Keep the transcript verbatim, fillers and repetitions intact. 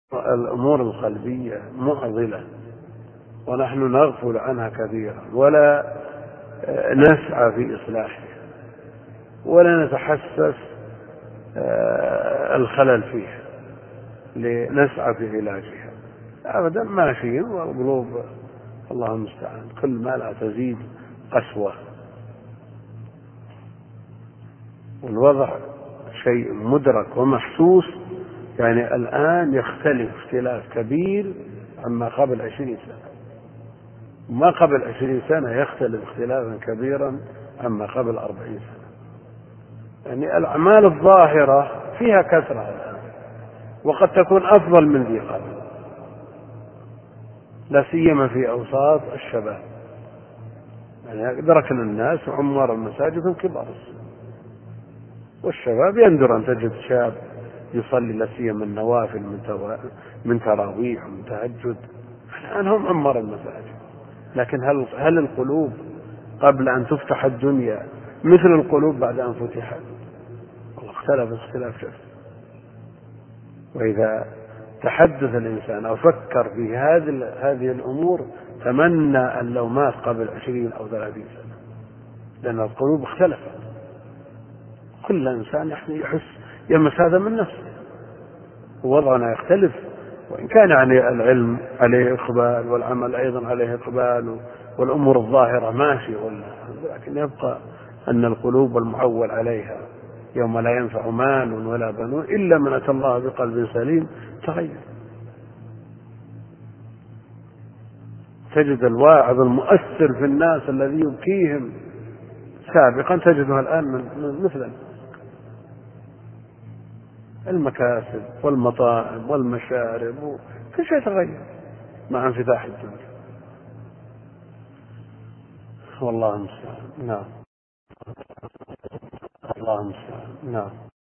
الأمور القلبية معضلة ونحن نغفل عنها كثيرا، ولا نسعى في إصلاحها، ولا نتحسس الخلل فيها لنسعى في علاجها أبدا. ماشيين والقلوب الله المستعان كل ما لا تزيد قسوة. والوضع شيء مدرك ومحسوس، يعني الآن يختلف اختلاف كبير عما قبل عشرين سنة، وما قبل عشرين سنة يختلف اختلافا كبيرا عما قبل أربعين سنة. يعني الأعمال الظاهرة فيها كثرة الآن، وقد تكون أفضل من ذي قبل، لا سيما في أوساط الشباب. يعني أدركنا الناس وعمار المساجد هم كبار السن، والشباب يندر أن تجد شاب يصلي لا سيما النوافل من توا... من تراويح ومن تهجد. الآن هم عمار المساجد، لكن هل هل القلوب قبل أن تفتح الدنيا مثل القلوب بعد أن فتحت؟ والله اختلف اختلاف شديد. وإذا تحدث الإنسان أو فكر في هذه هذه الأمور تمنى أن لو مات قبل عشرين أو ثلاثين سنة، لأن القلوب اختلفت. كل إنسان يحس يمس هذا من نفسه، ووضعنا يختلف، وإن كان يعني العلم عليه إقبال والعمل أيضا عليه إقبال والأمور الظاهرة ماشي، لكن يبقى أن القلوب المعول عليها يوم لا ينفع مال ولا بنون إلا من أتى الله بقلب سليم تغير. تجد الواعظ المؤثر في الناس الذي يبكيهم سابقا تجده الآن من مثلا المكاسب والمطاعم والمشارب كل شيء تغير مع انفتاح الدنيا. والله المستعان. نعم، الله المستعان. نعم.